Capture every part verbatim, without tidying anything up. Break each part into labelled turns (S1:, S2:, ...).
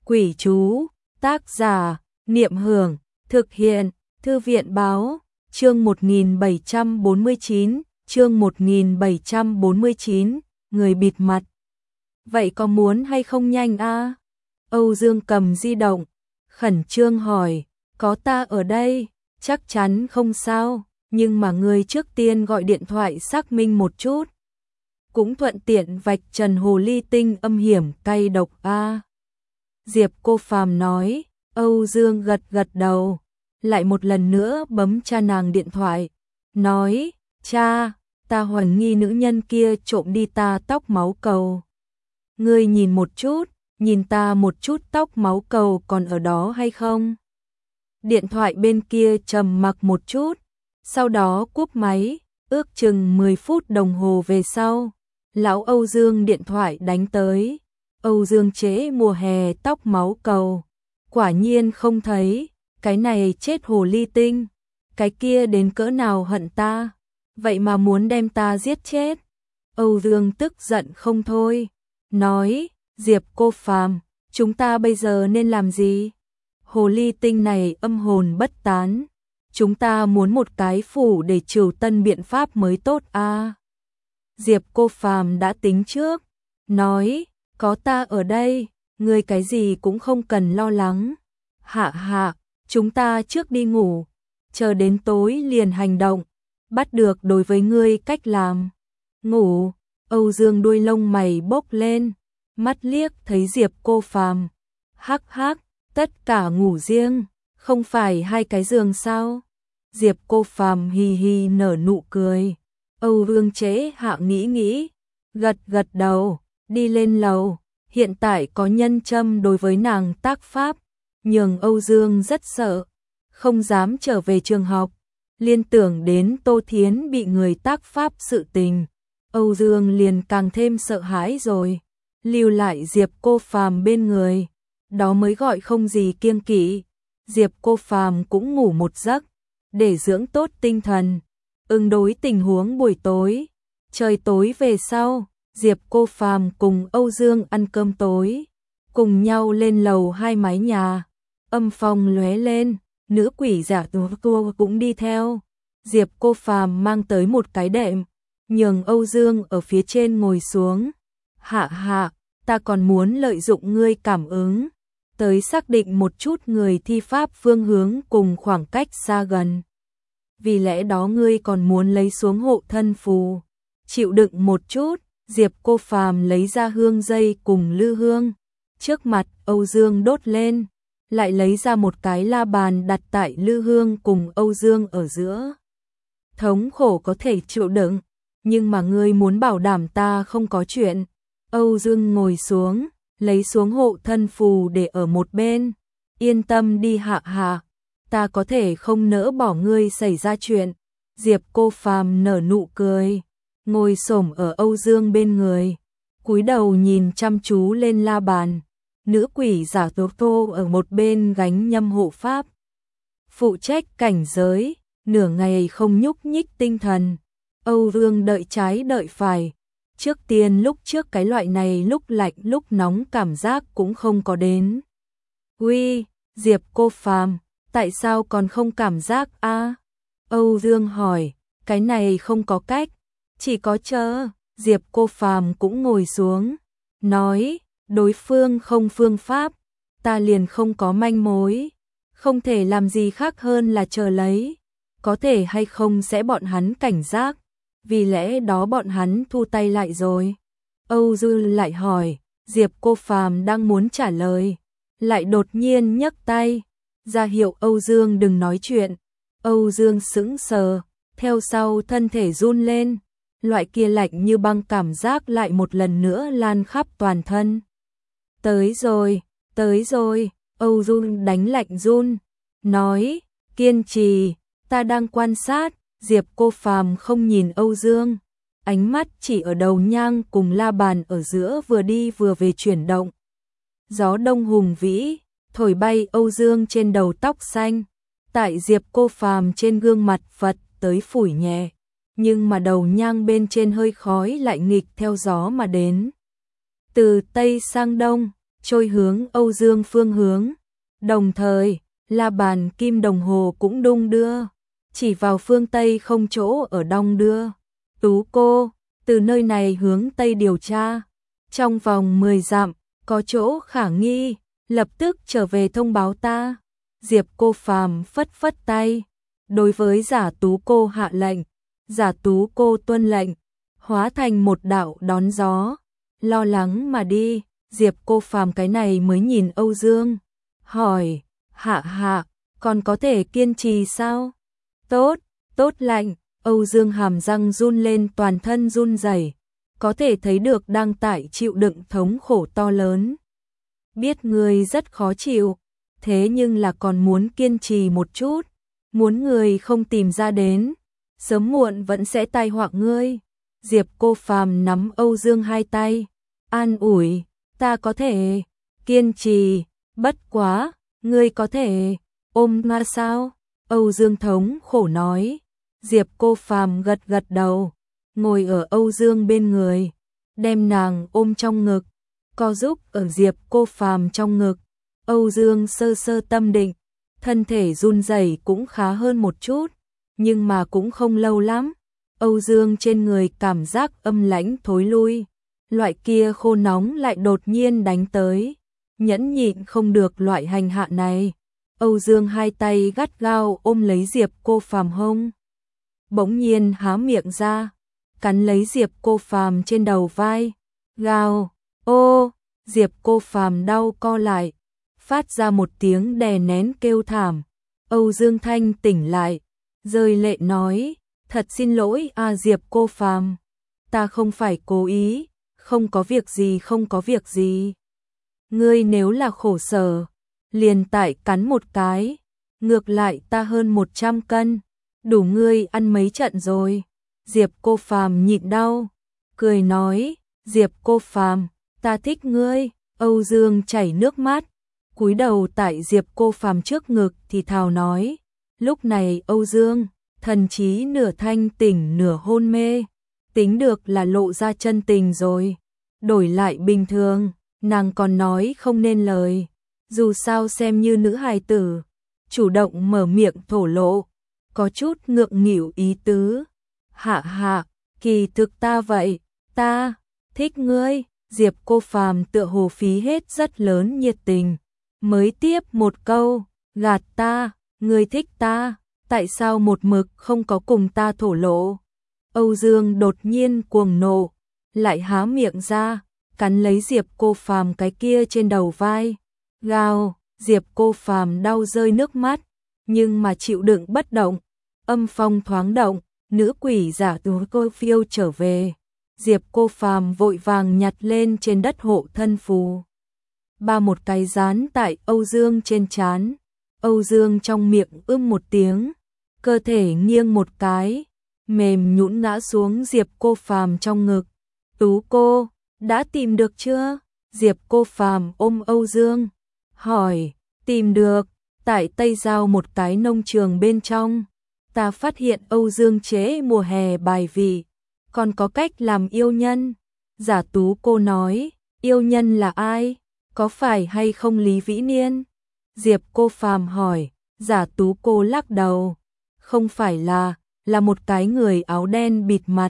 S1: Quỷ chú, tác giả, Niệm Hưởng, thực hiện, Thư viện báo, chương một nghìn bảy trăm bốn mươi chín, chương một nghìn bảy trăm bốn mươi chín, người bịt mặt. Vậy có muốn hay không nhanh a? À? Âu Dương cầm di động, khẩn trương hỏi, có ta ở đây, chắc chắn không sao, nhưng mà người trước tiên gọi điện thoại xác minh một chút. Cũng thuận tiện vạch trần hồ ly tinh âm hiểm cay độc a. À. Diệp Cô Phàm nói, Âu Dương gật gật đầu, lại một lần nữa bấm cha nàng điện thoại, nói, cha, ta hoài nghi nữ nhân kia trộm đi ta tóc máu cầu. Ngươi nhìn một chút, nhìn ta một chút tóc máu cầu còn ở đó hay không? Điện thoại bên kia trầm mặc một chút, sau đó cúp máy, ước chừng mười phút đồng hồ về sau, lão Âu Dương điện thoại đánh tới. Âu Dương chế mùa hè tóc máu cầu, quả nhiên không thấy, cái này chết hồ ly tinh, cái kia đến cỡ nào hận ta, vậy mà muốn đem ta giết chết. Âu Dương tức giận không thôi, nói, Diệp Cô Phàm, chúng ta bây giờ nên làm gì? Hồ ly tinh này âm hồn bất tán, chúng ta muốn một cái phủ để trừ tân biện pháp mới tốt a. À. Diệp Cô Phàm đã tính trước, nói, có ta ở đây, ngươi cái gì cũng không cần lo lắng. Hạ hạ, chúng ta trước đi ngủ, chờ đến tối liền hành động, bắt được đối với ngươi cách làm. Ngủ, Âu Dương đuôi lông mày bốc lên, mắt liếc thấy Diệp Cô Phàm. Hắc hắc, tất cả ngủ riêng, không phải hai cái giường sao? Diệp Cô Phàm hì hì nở nụ cười. Âu Dương chế hạ nghĩ nghĩ, gật gật đầu, đi lên lầu. Hiện tại có nhân châm đối với nàng tác pháp, nhường Âu Dương rất sợ, không dám trở về trường học. Liên tưởng đến Tô Thiến bị người tác pháp sự tình, Âu Dương liền càng thêm sợ hãi rồi. Lưu lại Diệp Cô Phàm bên người, đó mới gọi không gì kiêng kỵ. Diệp Cô Phàm cũng ngủ một giấc, để dưỡng tốt tinh thần, ứng đối tình huống buổi tối. Trời tối về sau, Diệp Cô Phàm cùng Âu Dương ăn cơm tối, cùng nhau lên lầu hai mái nhà, âm phong lóe lên, nữ quỷ giả tua cũng đi theo. Diệp Cô Phàm mang tới một cái đệm, nhường Âu Dương ở phía trên ngồi xuống. Hạ hạ, ta còn muốn lợi dụng ngươi cảm ứng, tới xác định một chút người thi pháp phương hướng cùng khoảng cách xa gần. Vì lẽ đó ngươi còn muốn lấy xuống hộ thân phù, chịu đựng một chút. Diệp Cô Phàm lấy ra hương dây cùng lư hương, trước mặt Âu Dương đốt lên, lại lấy ra một cái la bàn đặt tại lư hương cùng Âu Dương ở giữa. Thống khổ có thể chịu đựng, nhưng mà ngươi muốn bảo đảm ta không có chuyện. Âu Dương ngồi xuống, lấy xuống hộ thân phù để ở một bên. Yên tâm đi hạ hạ, ta có thể không nỡ bỏ ngươi xảy ra chuyện. Diệp Cô Phàm nở nụ cười, ngồi xổm ở Âu Dương bên người, cúi đầu nhìn chăm chú lên la bàn. Nữ quỷ giả Tố Tô ở một bên gánh nhâm hộ pháp, phụ trách cảnh giới, nửa ngày không nhúc nhích tinh thần. Âu Dương đợi trái đợi phải, trước tiên lúc trước cái loại này lúc lạnh lúc nóng cảm giác cũng không có đến. Uy, Diệp Cô Phàm, tại sao còn không cảm giác a? À? Âu Dương hỏi, cái này không có cách, chỉ có chờ. Diệp Cô Phàm cũng ngồi xuống, nói, đối phương không phương pháp, ta liền không có manh mối, không thể làm gì khác hơn là chờ lấy, có thể hay không sẽ bọn hắn cảnh giác, vì lẽ đó bọn hắn thu tay lại rồi. Âu Dương lại hỏi, Diệp Cô Phàm đang muốn trả lời, lại đột nhiên nhấc tay, ra hiệu Âu Dương đừng nói chuyện. Âu Dương sững sờ, theo sau thân thể run lên, loại kia lạnh như băng cảm giác lại một lần nữa lan khắp toàn thân. Tới rồi, tới rồi, Âu Dương đánh lạnh run, nói, kiên trì, ta đang quan sát. Diệp Cô Phàm không nhìn Âu Dương, ánh mắt chỉ ở đầu nhang cùng la bàn ở giữa vừa đi vừa về chuyển động. Gió đông hùng vĩ, thổi bay Âu Dương trên đầu tóc xanh, tại Diệp Cô Phàm trên gương mặt Phật tới phủi nhẹ, nhưng mà đầu nhang bên trên hơi khói lại nghịch theo gió mà đến. Từ Tây sang Đông, trôi hướng Âu Dương phương hướng. Đồng thời, la bàn kim đồng hồ cũng đung đưa, chỉ vào phương Tây không chỗ ở đong đưa. Tú cô, từ nơi này hướng Tây điều tra. Trong vòng mười dặm, có chỗ khả nghi, lập tức trở về thông báo ta. Diệp Cô Phàm phất phất tay, đối với Giả Tú cô hạ lệnh. Giả Tú cô tuân lệnh, hóa thành một đạo đón gió, lo lắng mà đi. Diệp Cô Phàm cái này mới nhìn Âu Dương, hỏi, hạ hạ, còn có thể kiên trì sao? Tốt, tốt lạnh. Âu Dương hàm răng run lên, toàn thân run rẩy, có thể thấy được đang tại chịu đựng thống khổ to lớn. Biết người rất khó chịu, thế nhưng là còn muốn kiên trì một chút, muốn người không tìm ra đến, sớm muộn vẫn sẽ tai họa ngươi. Diệp Cô Phàm nắm Âu Dương hai tay, an ủi, ta có thể kiên trì, bất quá, ngươi có thể ôm nga sao? Âu Dương thống khổ nói. Diệp Cô Phàm gật gật đầu, ngồi ở Âu Dương bên người, đem nàng ôm trong ngực, co giúp ở Diệp Cô Phàm trong ngực. Âu Dương sơ sơ tâm định, thân thể run rẩy cũng khá hơn một chút, nhưng mà cũng không lâu lắm. Âu Dương trên người cảm giác âm lãnh thối lui, loại kia khô nóng lại đột nhiên đánh tới, nhẫn nhịn không được loại hành hạ này. Âu Dương hai tay gắt gao ôm lấy Diệp Cô Phàm hông, bỗng nhiên há miệng ra, cắn lấy Diệp Cô Phàm trên đầu vai, gào, ô, Diệp Cô Phàm đau co lại, phát ra một tiếng đè nén kêu thảm. Âu Dương thanh tỉnh lại, rơi lệ nói, thật xin lỗi à Diệp Cô Phàm, ta không phải cố ý, không có việc gì không có việc gì. Ngươi nếu là khổ sở, liền tại cắn một cái, ngược lại ta hơn một trăm cân, đủ ngươi ăn mấy trận rồi. Diệp Cô Phàm nhịn đau, cười nói, Diệp Cô Phàm, ta thích ngươi. Âu Dương chảy nước mắt, cúi đầu tại Diệp Cô Phàm trước ngực thì thào nói. Lúc này Âu Dương, thần trí nửa thanh tỉnh nửa hôn mê, tính được là lộ ra chân tình rồi. Đổi lại bình thường, nàng còn nói không nên lời, dù sao xem như nữ hài tử, chủ động mở miệng thổ lộ, có chút ngượng nghịu ý tứ. Hạ hạ, kỳ thực ta vậy, ta thích ngươi. Diệp Cô Phàm tựa hồ phí hết rất lớn nhiệt tình, mới tiếp một câu, gạt ta, ngươi thích ta, tại sao một mực không có cùng ta thổ lộ? Âu Dương đột nhiên cuồng nộ, lại há miệng ra, cắn lấy Diệp Cô Phàm cái kia trên đầu vai, gào. Diệp Cô Phàm đau rơi nước mắt, nhưng mà chịu đựng bất động. Âm phong thoáng động, nữ quỷ giả tú cô phiêu trở về. Diệp Cô Phàm vội vàng nhặt lên trên đất hộ thân phù, ba một cái dán tại Âu Dương trên trán. Âu Dương trong miệng ưm một tiếng, cơ thể nghiêng một cái, mềm nhũn ngã xuống Diệp Cô Phàm trong ngực. Tú cô, đã tìm được chưa? Diệp Cô Phàm ôm Âu Dương, hỏi, tìm được, tại Tây Giao một cái nông trường bên trong, ta phát hiện Âu Dương chế mùa hè bài vị, còn có cách làm yêu nhân. Giả Tú cô nói, yêu nhân là ai? Có phải hay không Lý Vĩ Niên? Diệp Cô Phàm hỏi. Giả Tú cô lắc đầu, không phải là, là một cái người áo đen bịt mặt.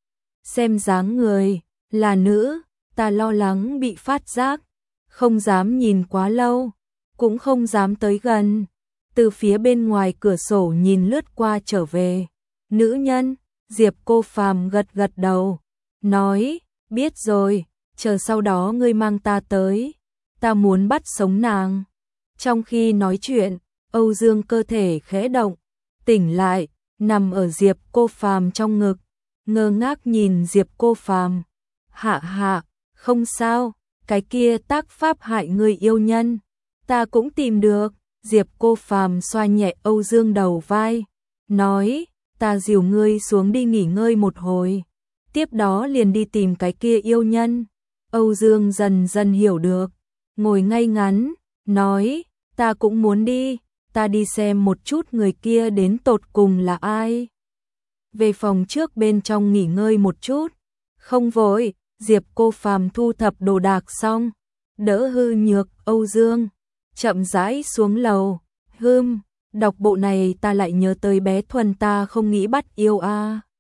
S1: Xem dáng người, là nữ, ta lo lắng bị phát giác, không dám nhìn quá lâu, cũng không dám tới gần. Từ phía bên ngoài cửa sổ nhìn lướt qua trở về. Nữ nhân, Diệp Cô Phàm gật gật đầu, nói, biết rồi, chờ sau đó ngươi mang ta tới, ta muốn bắt sống nàng. Trong khi nói chuyện, Âu Dương cơ thể khẽ động, tỉnh lại, nằm ở Diệp Cô Phàm trong ngực, ngơ ngác nhìn Diệp Cô Phàm. Hạ hạ, không sao, cái kia tác pháp hại người yêu nhân, ta cũng tìm được. Diệp Cô Phàm xoa nhẹ Âu Dương đầu vai, nói, ta dìu ngươi xuống đi nghỉ ngơi một hồi, tiếp đó liền đi tìm cái kia yêu nhân. Âu Dương dần dần hiểu được, ngồi ngay ngắn, nói, ta cũng muốn đi, ta đi xem một chút người kia đến tột cùng là ai. Về phòng trước bên trong nghỉ ngơi một chút, không vội. Diệp Cô Phàm thu thập đồ đạc xong, đỡ hư nhược Âu Dương, chậm rãi xuống lầu, hưm, đọc bộ này ta lại nhớ tới bé Thuần ta không nghĩ bắt yêu a.